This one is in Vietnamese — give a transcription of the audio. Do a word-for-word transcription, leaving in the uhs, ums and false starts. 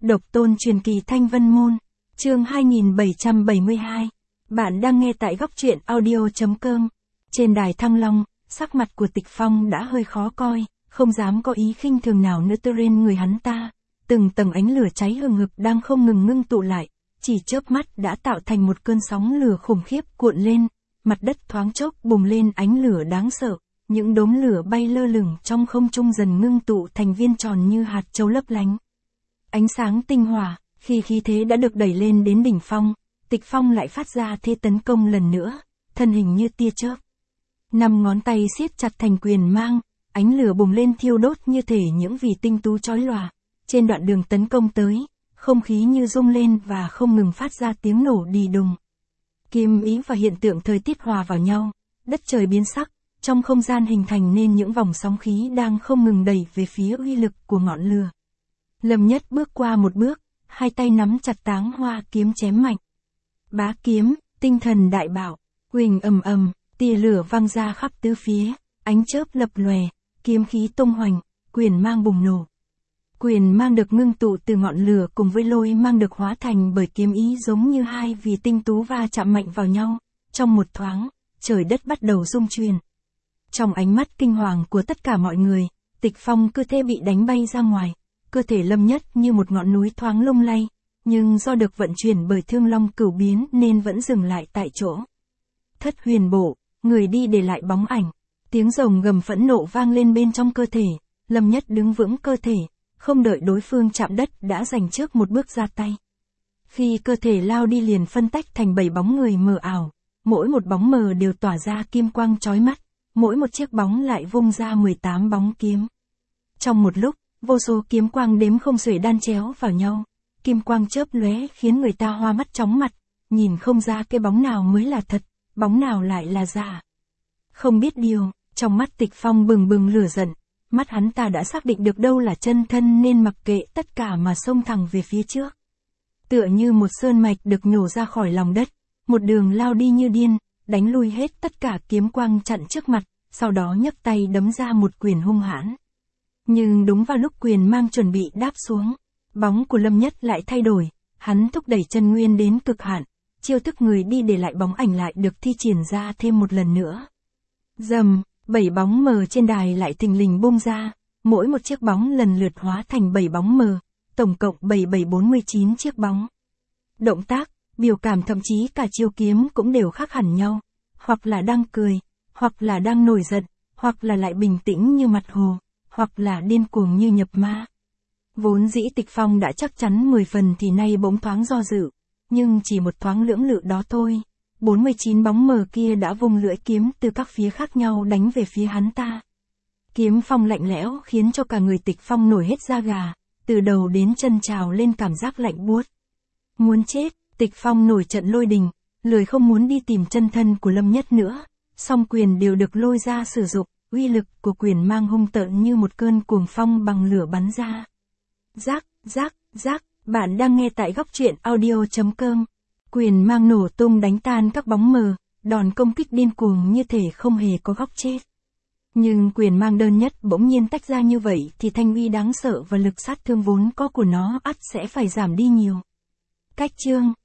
Độc tôn truyền kỳ Thanh Vân Môn, chương hai nghìn bảy trăm bảy mươi hai. Bạn đang nghe tại góc truyện audio.com. Trên đài Thăng Long, sắc mặt của Tịch Phong đã hơi khó coi, không dám có ý khinh thường nào nữa trên người hắn ta. Từng tầng ánh lửa cháy hừng hực đang không ngừng ngưng tụ lại, chỉ chớp mắt đã tạo thành một cơn sóng lửa khủng khiếp cuộn lên, mặt đất thoáng chốc bùng lên ánh lửa đáng sợ, những đốm lửa bay lơ lửng trong không trung dần ngưng tụ thành viên tròn như hạt châu lấp lánh. Ánh sáng tinh hỏa, khi khí thế đã được đẩy lên đến đỉnh phong, Tịch Phong lại phát ra thế tấn công lần nữa, thân hình như tia chớp. Năm ngón tay siết chặt thành quyền mang, ánh lửa bùng lên thiêu đốt như thể những vì tinh tú chói lòa. Trên đoạn đường tấn công tới, không khí như rung lên và không ngừng phát ra tiếng nổ đì đùng. Kim ý và hiện tượng thời tiết hòa vào nhau, đất trời biến sắc, trong không gian hình thành nên những vòng sóng khí đang không ngừng đẩy về phía uy lực của ngọn lửa. Lâm Nhất bước qua một bước, hai tay nắm chặt táng hoa kiếm chém mạnh. Bá kiếm, tinh thần đại bạo, huỳnh ầm ầm, tia lửa văng ra khắp tứ phía, ánh chớp lập lòe, kiếm khí tung hoành, quyền mang bùng nổ. Quyền mang được ngưng tụ từ ngọn lửa cùng với lôi mang được hóa thành bởi kiếm ý giống như hai vì tinh tú va chạm mạnh vào nhau. Trong một thoáng, trời đất bắt đầu rung chuyển. Trong ánh mắt kinh hoàng của tất cả mọi người, Tịch Phong cơ thể bị đánh bay ra ngoài. Cơ thể Lâm Nhất như một ngọn núi thoáng lung lay, nhưng do được vận chuyển bởi thương long cửu biến nên vẫn dừng lại tại chỗ. Thất huyền bộ, người đi để lại bóng ảnh. Tiếng rồng gầm phẫn nộ vang lên bên trong cơ thể. Lâm Nhất đứng vững cơ thể, không đợi đối phương chạm đất đã giành trước một bước ra tay. Khi cơ thể lao đi liền phân tách thành bảy bóng người mờ ảo, mỗi một bóng mờ đều tỏa ra kim quang chói mắt, mỗi một chiếc bóng lại vung ra mười tám bóng kiếm. Trong một lúc, vô số kiếm quang đếm không xuể đan chéo vào nhau, kim quang chớp lóe khiến người ta hoa mắt chóng mặt, nhìn không ra cái bóng nào mới là thật, bóng nào lại là giả. Không biết điều, trong mắt Tịch Phong bừng bừng lửa giận, mắt hắn ta đã xác định được đâu là chân thân nên mặc kệ tất cả mà xông thẳng về phía trước. Tựa như một sơn mạch được nhổ ra khỏi lòng đất, một đường lao đi như điên, đánh lui hết tất cả kiếm quang chặn trước mặt, sau đó nhấc tay đấm ra một quyền hung hãn. Nhưng đúng vào lúc quyền mang chuẩn bị đáp xuống, bóng của Lâm Nhất lại thay đổi, hắn thúc đẩy chân nguyên đến cực hạn, chiêu thức người đi để lại bóng ảnh lại được thi triển ra thêm một lần nữa. Rầm, bảy bóng mờ trên đài lại thình lình bung ra, mỗi một chiếc bóng lần lượt hóa thành bảy bóng mờ, tổng cộng bảy bảy bốn mươi chín chiếc bóng. Động tác, biểu cảm thậm chí cả chiêu kiếm cũng đều khác hẳn nhau, hoặc là đang cười, hoặc là đang nổi giận, hoặc là lại bình tĩnh như mặt hồ, hoặc là điên cuồng như nhập ma. Vốn dĩ Tịch Phong đã chắc chắn mười phần thì nay bỗng thoáng do dự, nhưng chỉ một thoáng lưỡng lự đó thôi, bốn mươi chín bóng mờ kia đã vung lưỡi kiếm từ các phía khác nhau đánh về phía hắn ta. Kiếm phong lạnh lẽo khiến cho cả người Tịch Phong nổi hết da gà, từ đầu đến chân trào lên cảm giác lạnh buốt. Muốn chết, Tịch Phong nổi trận lôi đình, lười không muốn đi tìm chân thân của Lâm Nhất nữa, song quyền đều được lôi ra sử dụng. Uy lực của quyền mang hung tợn như một cơn cuồng phong bằng lửa bắn ra. Rác, rác, rác, bạn đang nghe tại góc truyện audio.com. Quyền mang nổ tung đánh tan các bóng mờ, đòn công kích điên cuồng như thể không hề có góc chết. Nhưng quyền mang đơn nhất bỗng nhiên tách ra như vậy thì thanh uy đáng sợ và lực sát thương vốn có của nó ắt sẽ phải giảm đi nhiều. Cách chương,